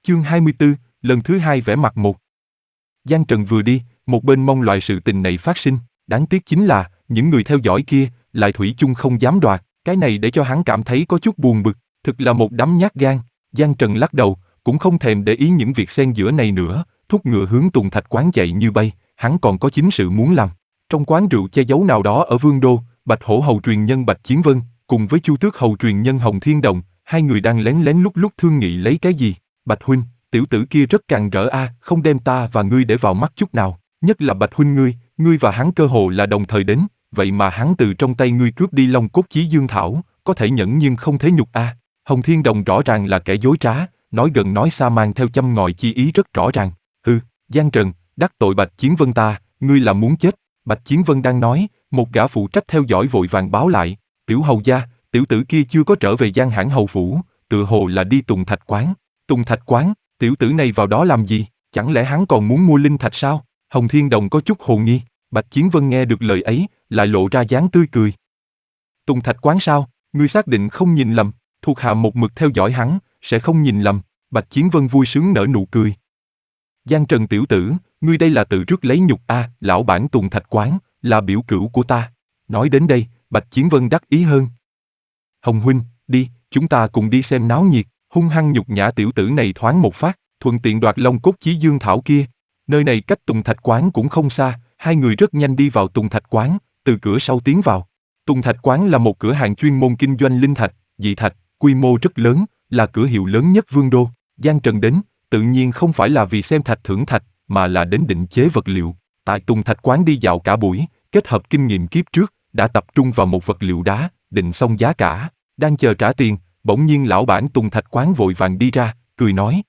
Chương 24, lần thứ hai vẽ mặt một. Giang Trần vừa đi, một bên mong loại sự tình này phát sinh, đáng tiếc chính là, những người theo dõi kia, lại thủy chung không dám đoạt, cái này để cho hắn cảm thấy có chút buồn bực, thực là một đám nhát gan. Giang Trần lắc đầu, cũng không thèm để ý những việc xen giữa này nữa, thúc ngựa hướng Tùng Thạch quán chạy như bay, hắn còn có chính sự muốn làm. Trong quán rượu che giấu nào đó ở Vương Đô, Bạch Hổ hầu truyền nhân Bạch Chiến Vân, cùng với Chu Tước hầu truyền nhân Hồng Thiên Đồng, hai người đang lén lén lút lút thương nghị lấy cái gì. Bạch huynh, tiểu tử kia rất càn rỡ a, không đem ta và ngươi để vào mắt chút nào, nhất là Bạch huynh ngươi và hắn cơ hồ là đồng thời đến, vậy mà hắn từ trong tay ngươi cướp đi Long Cốt Chí Dương Thảo, có thể nhẫn nhưng không thể nhục a. Hồng Thiên Đồng rõ ràng là kẻ dối trá, nói gần nói xa mang theo châm ngòi chi ý rất rõ ràng. Giang Trần, đắc tội Bạch Chiến Vân ta, ngươi là muốn chết. Bạch Chiến Vân đang nói, một gã phụ trách theo dõi vội vàng báo lại, tiểu hầu gia, tiểu tử kia chưa có trở về Giang Hãn hầu phủ, tựa hồ là đi Tùng Thạch quán. Tùng Thạch quán, tiểu tử này vào đó làm gì, chẳng lẽ hắn còn muốn mua linh thạch sao? Hồng Thiên Đồng có chút hồ nghi. Bạch Chiến Vân nghe được lời ấy, lại lộ ra dáng tươi cười. Tùng Thạch quán sao, ngươi xác định không nhìn lầm, thuộc hạ một mực theo dõi hắn, sẽ không nhìn lầm. Bạch Chiến Vân vui sướng nở nụ cười. Giang Trần tiểu tử, ngươi đây là tự rước lấy nhục a, lão bản Tùng Thạch quán, là biểu cữu của ta. Nói đến đây, Bạch Chiến Vân đắc ý hơn. Hồng huynh, đi, chúng ta cùng đi xem náo nhiệt, hung hăng nhục nhã tiểu tử này thoáng một phát, thuận tiện đoạt Long Cốt Chí Dương Thảo kia. Nơi này cách Tùng Thạch quán cũng không xa, hai người rất nhanh đi vào Tùng Thạch quán, từ cửa sau tiến vào. Tùng Thạch quán là một cửa hàng chuyên môn kinh doanh linh thạch, dị thạch, quy mô rất lớn, là cửa hiệu lớn nhất Vương Đô. Giang Trần đến, tự nhiên không phải là vì xem thạch thưởng thạch, mà là đến định chế vật liệu. Tại Tùng Thạch quán đi dạo cả buổi, kết hợp kinh nghiệm kiếp trước, đã tập trung vào một vật liệu đá, định xong giá cả, đang chờ trả tiền, bỗng nhiên lão bản Tùng Thạch quán vội vàng đi ra, cười nói: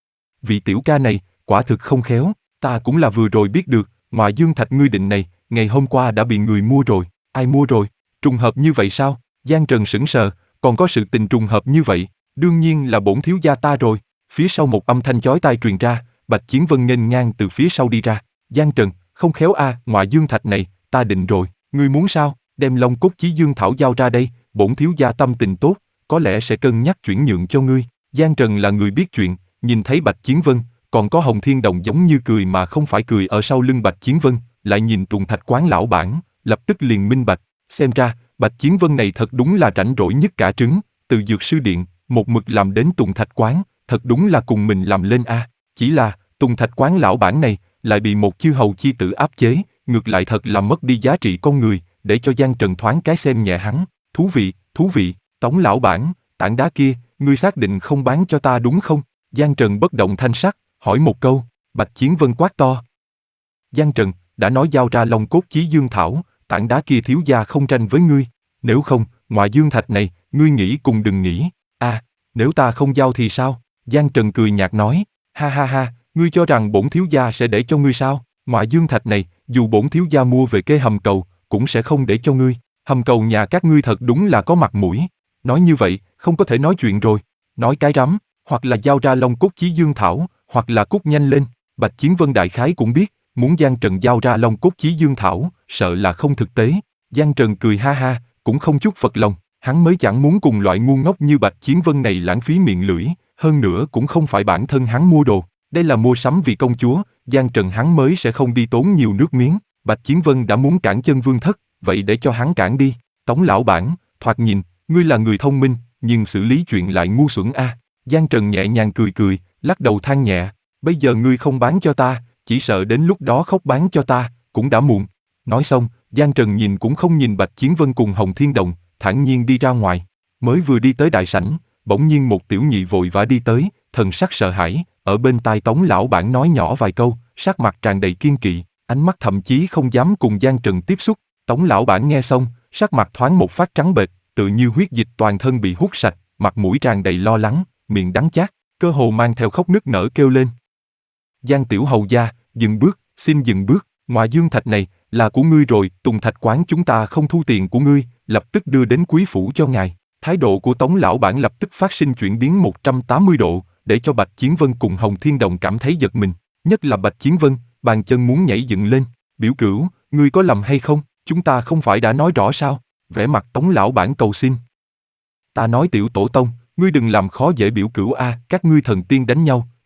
vị tiểu ca này, quả thực không khéo, ta cũng là vừa rồi biết được, Ngoại Dương Thạch ngươi định này, ngày hôm qua đã bị người mua rồi. Ai mua rồi? Trùng hợp như vậy sao? Giang Trần sững sờ, còn có sự tình trùng hợp như vậy, đương nhiên là bổn thiếu gia ta rồi. Phía sau một âm thanh chói tai truyền ra, Bạch Chiến Vân nghênh ngang từ phía sau đi ra. Giang Trần, không khéo a, Ngoại Dương Thạch này, ta định rồi, ngươi muốn sao? Đem Long Cốt Chí Dương Thảo giao ra đây, bổn thiếu gia tâm tình tốt, có lẽ sẽ cân nhắc chuyển nhượng cho ngươi. Giang Trần là người biết chuyện, nhìn thấy Bạch Chiến Vân, còn có Hồng Thiên Đồng giống như cười mà không phải cười ở sau lưng Bạch Chiến Vân, lại nhìn Tùng Thạch quán lão bản, lập tức liền minh bạch, xem ra, Bạch Chiến Vân này thật đúng là rảnh rỗi nhất cả trứng, từ Dược Sư Điện, một mực làm đến Tùng Thạch quán, thật đúng là cùng mình làm lên a. Chỉ là, Tùng Thạch quán lão bản này, lại bị một chư hầu chi tử áp chế, ngược lại thật là mất đi giá trị con người, để cho Giang Trần thoáng cái xem nhẹ hắn. Thú vị, Tống lão bản, tảng đá kia, ngươi xác định không bán cho ta đúng không? Giang Trần bất động thanh sắc, hỏi một câu. Bạch Chiến Vân quát to: Giang Trần, đã nói giao ra Long Cốt Chí Dương Thảo, tảng đá kia thiếu gia không tranh với ngươi, nếu không, Ngoại Dương Thạch này, ngươi nghĩ cùng đừng nghĩ. Nếu ta không giao thì sao? Giang Trần cười nhạt nói: ha ha ha, ngươi cho rằng bổn thiếu gia sẽ để cho ngươi sao? Ngoại Dương Thạch này, dù bổn thiếu gia mua về kê hầm cầu, cũng sẽ không để cho ngươi. Hầm cầu nhà các ngươi thật đúng là có mặt mũi. Nói như vậy, không có thể nói chuyện rồi. Nói cái rắm, hoặc là giao ra Long Cốt Chí Dương Thảo, hoặc là cút nhanh lên. Bạch Chiến Vân đại khái cũng biết, muốn Giang Trần giao ra Long Cốt Chí Dương Thảo, sợ là không thực tế. Giang Trần cười ha ha, cũng không chút phật lòng, hắn mới chẳng muốn cùng loại ngu ngốc như Bạch Chiến Vân này lãng phí miệng lưỡi, hơn nữa cũng không phải bản thân hắn mua đồ, đây là mua sắm vì công chúa, Giang Trần hắn mới sẽ không đi tốn nhiều nước miếng. Bạch Chiến Vân đã muốn cản chân Vương Thất, vậy để cho hắn cản đi. Tống lão bản, thoạt nhìn, ngươi là người thông minh, nhưng xử lý chuyện lại ngu xuẩn a. Giang Trần nhẹ nhàng cười, lắc đầu than nhẹ, bây giờ ngươi không bán cho ta, chỉ sợ đến lúc đó khóc bán cho ta, cũng đã muộn. Nói xong, Giang Trần nhìn cũng không nhìn Bạch Chiến Vân cùng Hồng Thiên Đồng, thản nhiên đi ra ngoài. Mới vừa đi tới đại sảnh, bỗng nhiên một tiểu nhị vội vã đi tới, thần sắc sợ hãi, ở bên tai Tống lão bản nói nhỏ vài câu, sắc mặt tràn đầy kiên kỵ, ánh mắt thậm chí không dám cùng Giang Trần tiếp xúc. Tống lão bản nghe xong, sắc mặt thoáng một phát trắng bệch, tự như huyết dịch toàn thân bị hút sạch, mặt mũi tràn đầy lo lắng, miệng đắng chát, cơ hồ mang theo khóc nức nở kêu lên: Giang tiểu hầu gia, dừng bước, xin dừng bước, Ngoại Dương Thạch này là của ngươi rồi, Tùng Thạch quán chúng ta không thu tiền của ngươi, lập tức đưa đến quý phủ cho ngài. Thái độ của Tống lão bản lập tức phát sinh chuyển biến 180 độ, để cho Bạch Chiến Vân cùng Hồng Thiên Đồng cảm thấy giật mình, nhất là Bạch Chiến Vân, bàn chân muốn nhảy dựng lên. Biểu cữu, ngươi có lầm hay không? Chúng ta không phải đã nói rõ sao? Vẻ mặt Tống lão bản cầu xin. Ta nói tiểu tổ tông, ngươi đừng làm khó dễ biểu cữu a, các ngươi thần tiên đánh nhau,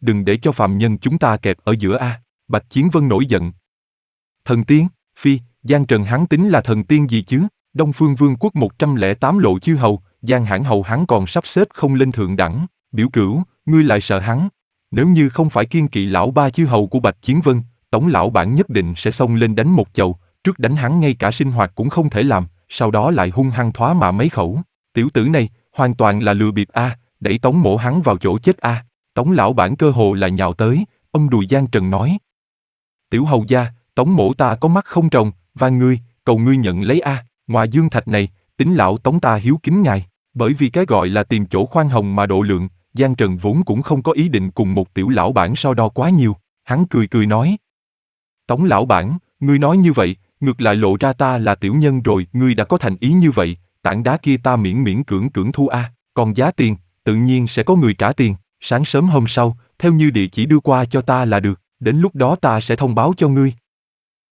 đừng để cho phàm nhân chúng ta kẹp ở giữa a. Bạch Chiến Vân nổi giận. Thần tiên, phi, Giang Trần hắn tính là thần tiên gì chứ? Đông Phương Vương quốc 108 lộ chư hầu, Giang Hãn hầu hắn còn sắp xếp không lên thượng đẳng. Biểu Cửu, ngươi lại sợ hắn? Nếu như không phải kiêng kỵ lão ba chư hầu của Bạch Chiến Vân, Tống lão bản nhất định sẽ xông lên đánh một chầu, trước đánh hắn ngay cả sinh hoạt cũng không thể làm, sau đó lại hung hăng thoá mạ mấy khẩu. Tiểu tử này, hoàn toàn là lừa bịp a, đẩy Tống mỗ hắn vào chỗ chết a. Tống lão bản cơ hồ là nhào tới, ông đùi Giang Trần nói. Tiểu hầu gia, Tống mỗ ta có mắt không trồng, van ngươi, cầu ngươi nhận lấy a. Ngoài dương thạch này, tính lão Tống ta hiếu kính ngài, bởi vì cái gọi là tìm chỗ khoan hồng mà độ lượng, Giang Trần vốn cũng không có ý định cùng một tiểu lão bản so đo quá nhiều, hắn cười cười nói. Tống lão bản, ngươi nói như vậy, ngược lại lộ ra ta là tiểu nhân rồi, ngươi đã có thành ý như vậy, tảng đá kia ta miễn miễn cưỡng cưỡng thu a, còn giá tiền, tự nhiên sẽ có người trả tiền, sáng sớm hôm sau, theo như địa chỉ đưa qua cho ta là được, đến lúc đó ta sẽ thông báo cho ngươi.